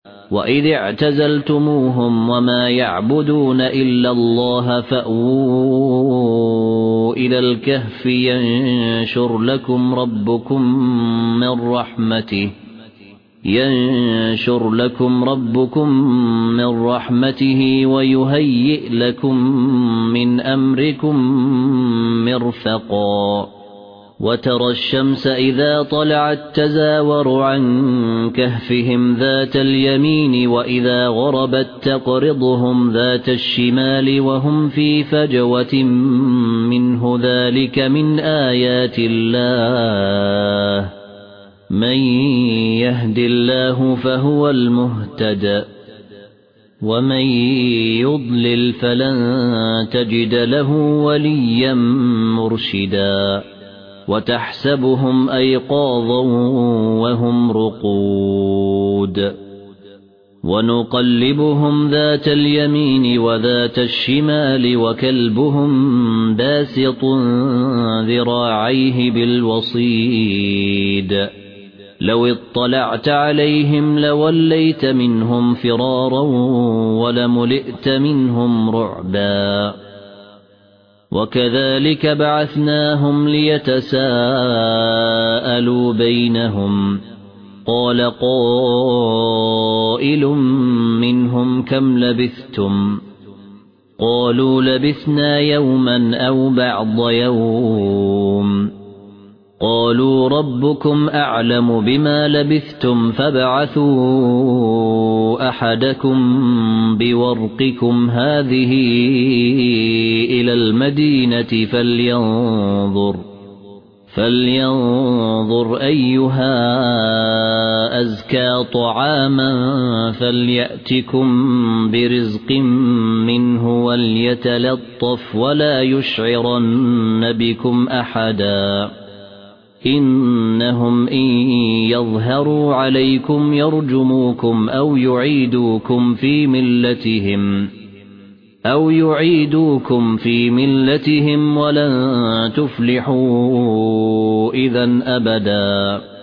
وإذ اعتزلتموهم وما يعبدون إلا الله فأووا إلى الكهف ينشر لكم ربكم من رحمته ويهيئ لكم من أمركم مرفقا وترى الشمس إذا طلعت تزاور عن كهفهم ذات اليمين وإذا غربت تقرضهم ذات الشمال وهم في فجوة منه ذلك من آيات الله من يهد الله فهو المهتد ومن يضلل فلن تجد له وليا مرشدا وتحسبهم أيقاظا وهم رقود ونقلبهم ذات اليمين وذات الشمال وكلبهم باسط ذراعيه بالوصيد لو اطلعت عليهم لوليت منهم فرارا ولملئت منهم رعبا وكذلك بعثناهم ليتساءلوا بينهم قال قائل منهم كم لبثتم قالوا لبثنا يوما أو بعض يوم قالوا ربكم أعلم بما لبثتم فابعثوا أحدكم بورقكم هذه إلى المدينة فلينظر أيها أزكى طعاما فليأتكم برزق منه وليتلطف ولا يشعرن بكم أحدا إنهم إن يظهروا عليكم يرجموكم أو يعيدوكم في ملتهم ولن تفلحوا إذا أبدا